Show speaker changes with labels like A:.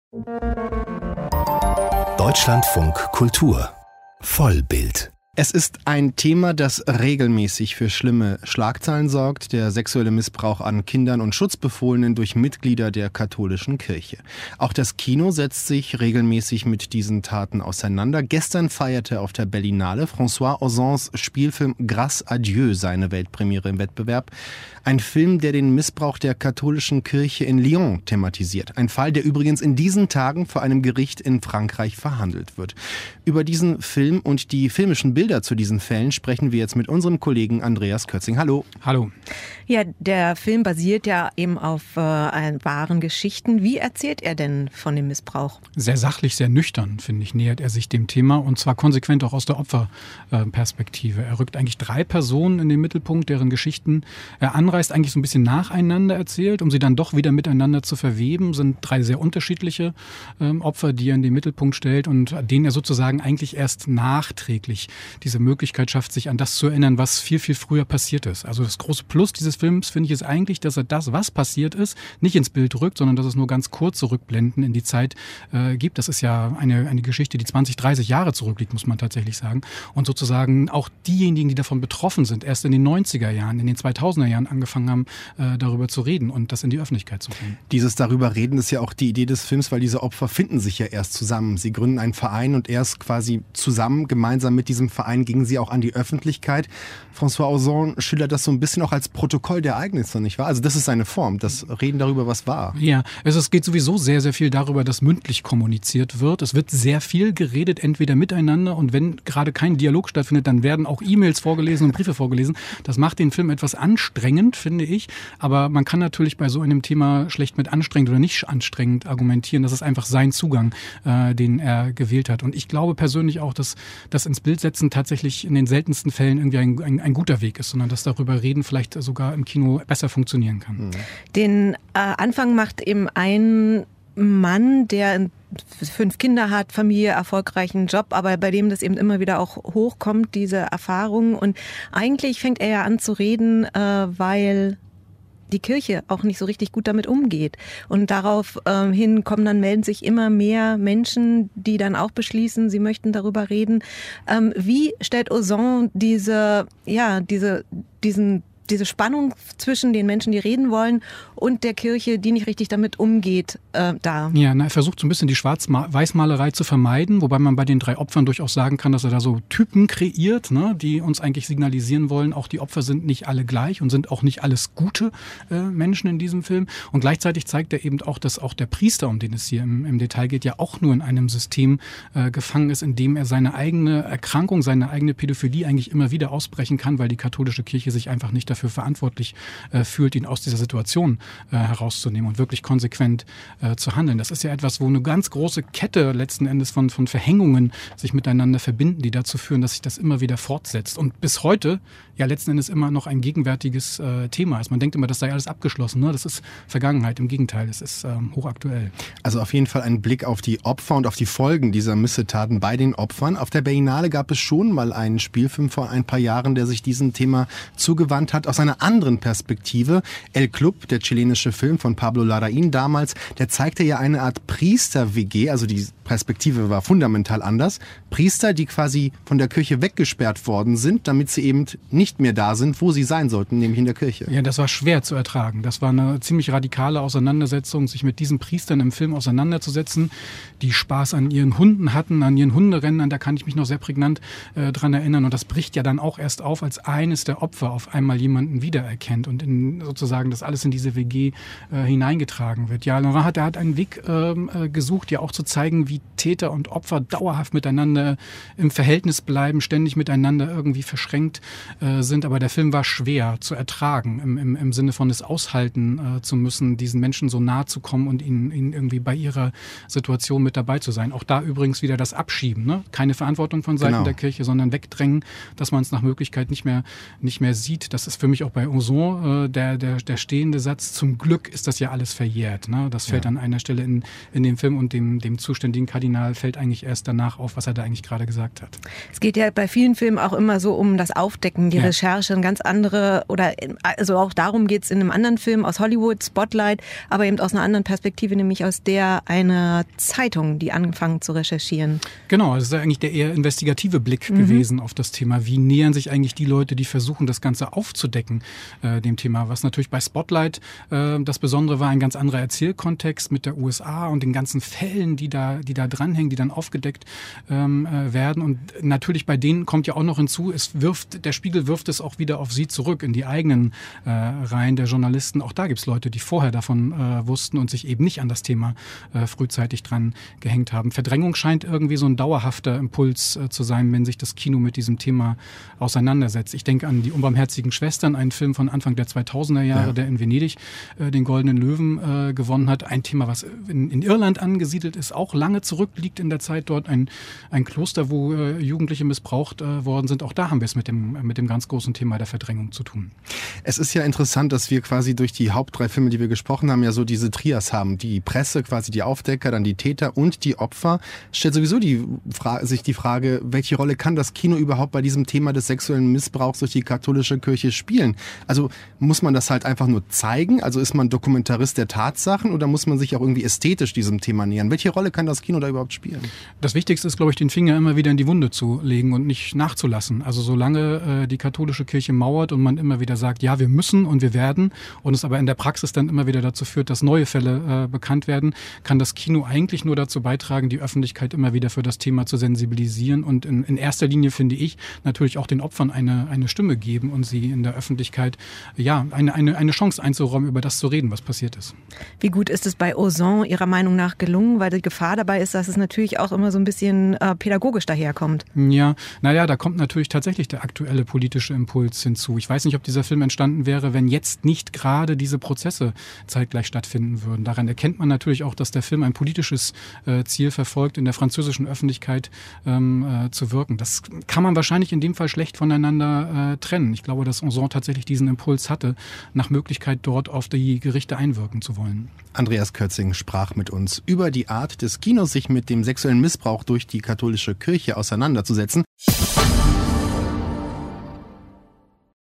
A: Deutschlandfunk Kultur Vollbild.
B: Es ist ein Thema, das regelmäßig für schlimme Schlagzeilen sorgt, der sexuelle Missbrauch an Kindern und Schutzbefohlenen durch Mitglieder der katholischen Kirche. Auch das Kino setzt sich regelmäßig mit diesen Taten auseinander. Gestern feierte auf der Berlinale François Ozons Spielfilm Grâce à Dieu seine Weltpremiere im Wettbewerb. Ein Film, der den Missbrauch der katholischen Kirche in Lyon thematisiert. Ein Fall, der übrigens in diesen Tagen vor einem Gericht in Frankreich verhandelt wird. Über diesen Film und die filmischen Bilder zu diesen Fällen sprechen wir jetzt mit unserem Kollegen Andreas Kötzing. Hallo.
C: Hallo.
D: Ja, der Film basiert ja eben auf wahren Geschichten. Wie erzählt er denn von dem Missbrauch?
C: Sehr sachlich, sehr nüchtern, finde ich, nähert er sich dem Thema und zwar konsequent auch aus der Opferperspektive. Er rückt eigentlich 3 Personen in den Mittelpunkt, deren Geschichten er anreißt, eigentlich so ein bisschen nacheinander erzählt, um sie dann doch wieder miteinander zu verweben. Sind 3 sehr unterschiedliche Opfer, die er in den Mittelpunkt stellt und denen er sozusagen eigentlich erst nachträglich diese Möglichkeit schafft, sich an das zu erinnern, was viel, viel früher passiert ist. Also das große Plus dieses Films, finde ich, ist eigentlich, dass er das, was passiert ist, nicht ins Bild rückt, sondern dass es nur ganz kurze Rückblenden in die Zeit gibt. Das ist ja eine Geschichte, die 20, 30 Jahre zurückliegt, muss man tatsächlich sagen. Und sozusagen auch diejenigen, die davon betroffen sind, erst in den 90er Jahren, in den 2000er Jahren angefangen haben, darüber zu reden und das in die Öffentlichkeit zu bringen.
B: Dieses darüber reden ist ja auch die Idee des Films, weil diese Opfer finden sich ja erst zusammen. Sie gründen einen Verein und erst quasi zusammen, gemeinsam mit diesem Verein gingen sie auch an die Öffentlichkeit. François Ozon schildert das so ein bisschen auch als Protokoll der Ereignisse, nicht wahr? Also das ist seine Form, das Reden darüber, was war.
C: Ja, es geht sowieso sehr, sehr viel darüber, dass mündlich kommuniziert wird. Es wird sehr viel geredet, entweder miteinander und wenn gerade kein Dialog stattfindet, dann werden auch E-Mails vorgelesen und Briefe vorgelesen. Das macht den Film etwas anstrengend, finde ich. Aber man kann natürlich bei so einem Thema schlecht mit anstrengend oder nicht anstrengend argumentieren. Das ist einfach sein Zugang, den er gewählt hat. Und ich glaube persönlich auch, dass das ins Bild setzen tatsächlich in den seltensten Fällen irgendwie ein guter Weg ist, sondern dass darüber reden vielleicht sogar im Kino besser funktionieren kann.
D: Den Anfang macht eben ein Mann, der 5 Kinder hat, Familie, erfolgreichen Job, aber bei dem das eben immer wieder auch hochkommt, diese Erfahrung. Und eigentlich fängt er ja an zu reden, weil die Kirche auch nicht so richtig gut damit umgeht. Und daraufhin melden sich immer mehr Menschen, die dann auch beschließen, sie möchten darüber reden. Wie stellt Ozon diese Spannung zwischen den Menschen, die reden wollen, und der Kirche, die nicht richtig damit umgeht, dar?
C: Ja, er versucht so ein bisschen die Schwarz-Weiß-Malerei zu vermeiden, wobei man bei den 3 Opfern durchaus sagen kann, dass er da so Typen kreiert, ne, die uns eigentlich signalisieren wollen, auch die Opfer sind nicht alle gleich und sind auch nicht alles gute Menschen in diesem Film. Und gleichzeitig zeigt er eben auch, dass auch der Priester, um den es hier im Detail geht, ja auch nur in einem System gefangen ist, in dem er seine eigene Erkrankung, seine eigene Pädophilie eigentlich immer wieder ausbrechen kann, weil die katholische Kirche sich einfach nicht dafür verantwortlich fühlt, ihn aus dieser Situation herauszunehmen und wirklich konsequent zu handeln. Das ist ja etwas, wo eine ganz große Kette letzten Endes von Verhängungen sich miteinander verbinden, die dazu führen, dass sich das immer wieder fortsetzt und bis heute ja letzten Endes immer noch ein gegenwärtiges Thema ist. Man denkt immer, das sei alles abgeschlossen. Ne? Das ist Vergangenheit. Im Gegenteil, es ist hochaktuell.
B: Also auf jeden Fall ein Blick auf die Opfer und auf die Folgen dieser Missetaten bei den Opfern. Auf der Berlinale gab es schon mal einen Spielfilm vor ein paar Jahren, der sich diesem Thema zugewandt hat, aus einer anderen Perspektive. El Club, der chilenische Film von Pablo Larraín damals, der zeigte ja eine Art Priester-WG, also die Perspektive war fundamental anders. Priester, die quasi von der Kirche weggesperrt worden sind, damit sie eben nicht mehr da sind, wo sie sein sollten, nämlich in der Kirche.
C: Ja, das war schwer zu ertragen. Das war eine ziemlich radikale Auseinandersetzung, sich mit diesen Priestern im Film auseinanderzusetzen, die Spaß an ihren Hunden hatten, an ihren Hunderennen, da kann ich mich noch sehr prägnant dran erinnern. Und das bricht ja dann auch erst auf, als eines der Opfer auf einmal jemanden wiedererkennt und sozusagen das alles in diese WG hineingetragen wird. Ja, Laurent hat einen Weg gesucht, ja auch zu zeigen, wie Täter und Opfer dauerhaft miteinander im Verhältnis bleiben, ständig miteinander irgendwie verschränkt sind. Aber der Film war schwer zu ertragen, im Sinne von es aushalten zu müssen, diesen Menschen so nahe zu kommen und ihnen irgendwie bei ihrer Situation mit dabei zu sein. Auch da übrigens wieder das Abschieben, ne? Keine Verantwortung von Seiten der Kirche, sondern wegdrängen, dass man es nach Möglichkeit nicht mehr sieht. Das für mich auch bei Ozon der stehende Satz, zum Glück ist das ja alles verjährt. Ne? Das fällt an einer Stelle in dem Film und dem zuständigen Kardinal fällt eigentlich erst danach auf, was er da eigentlich gerade gesagt hat.
D: Es geht ja bei vielen Filmen auch immer so um das Aufdecken, die Recherche, ein ganz andere, oder also auch darum geht es in einem anderen Film aus Hollywood, Spotlight, aber eben aus einer anderen Perspektive, nämlich aus der einer Zeitung, die anfangen zu recherchieren.
C: Genau, das ist eigentlich der eher investigative Blick gewesen auf das Thema. Wie nähern sich eigentlich die Leute, die versuchen, das Ganze aufzudecken, dem Thema. Was natürlich bei Spotlight das Besondere war, ein ganz anderer Erzählkontext mit der USA und den ganzen Fällen, die da dranhängen, die dann aufgedeckt werden. Und natürlich bei denen kommt ja auch noch hinzu, der Spiegel wirft es auch wieder auf sie zurück, in die eigenen Reihen der Journalisten. Auch da gibt es Leute, die vorher davon wussten und sich eben nicht an das Thema frühzeitig dran gehängt haben. Verdrängung scheint irgendwie so ein dauerhafter Impuls zu sein, wenn sich das Kino mit diesem Thema auseinandersetzt. Ich denke an die Unbarmherzigen Schwestern, einen Film von Anfang der 2000er Jahre, der in Venedig den Goldenen Löwen gewonnen hat. Ein Thema, was in Irland angesiedelt ist, auch lange zurückliegt in der Zeit dort. Ein Kloster, wo Jugendliche missbraucht worden sind. Auch da haben wir es mit dem ganz großen Thema der Verdrängung zu tun.
B: Es ist ja interessant, dass wir quasi durch die Hauptdrei Filme, die wir gesprochen haben, ja so diese Trias haben. Die Presse, quasi die Aufdecker, dann die Täter und die Opfer. Stellt sowieso sich die Frage, welche Rolle kann das Kino überhaupt bei diesem Thema des sexuellen Missbrauchs durch die katholische Kirche spielen? Also muss man das halt einfach nur zeigen? Also ist man Dokumentarist der Tatsachen oder muss man sich auch irgendwie ästhetisch diesem Thema nähern? Welche Rolle kann das Kino da überhaupt spielen?
C: Das Wichtigste ist, glaube ich, den Finger immer wieder in die Wunde zu legen und nicht nachzulassen. Also solange die katholische Kirche mauert und man immer wieder sagt, ja, wir müssen und wir werden und es aber in der Praxis dann immer wieder dazu führt, dass neue Fälle bekannt werden, kann das Kino eigentlich nur dazu beitragen, die Öffentlichkeit immer wieder für das Thema zu sensibilisieren und in erster Linie, finde ich, natürlich auch den Opfern eine Stimme geben und sie in der Öffentlichkeit eine Chance einzuräumen, über das zu reden, was passiert ist.
D: Wie gut ist es bei Ozon Ihrer Meinung nach gelungen? Weil die Gefahr dabei ist, dass es natürlich auch immer so ein bisschen pädagogisch daherkommt.
C: Ja, da kommt natürlich tatsächlich der aktuelle politische Impuls hinzu. Ich weiß nicht, ob dieser Film entstanden wäre, wenn jetzt nicht gerade diese Prozesse zeitgleich stattfinden würden. Daran erkennt man natürlich auch, dass der Film ein politisches Ziel verfolgt, in der französischen Öffentlichkeit zu wirken. Das kann man wahrscheinlich in dem Fall schlecht voneinander trennen. Ich glaube, dass Ozon tatsächlich diesen Impuls hatte, nach Möglichkeit dort auf die Gerichte einwirken zu wollen.
B: Andreas Kötzing sprach mit uns über die Art des Kinos, sich mit dem sexuellen Missbrauch durch die katholische Kirche auseinanderzusetzen.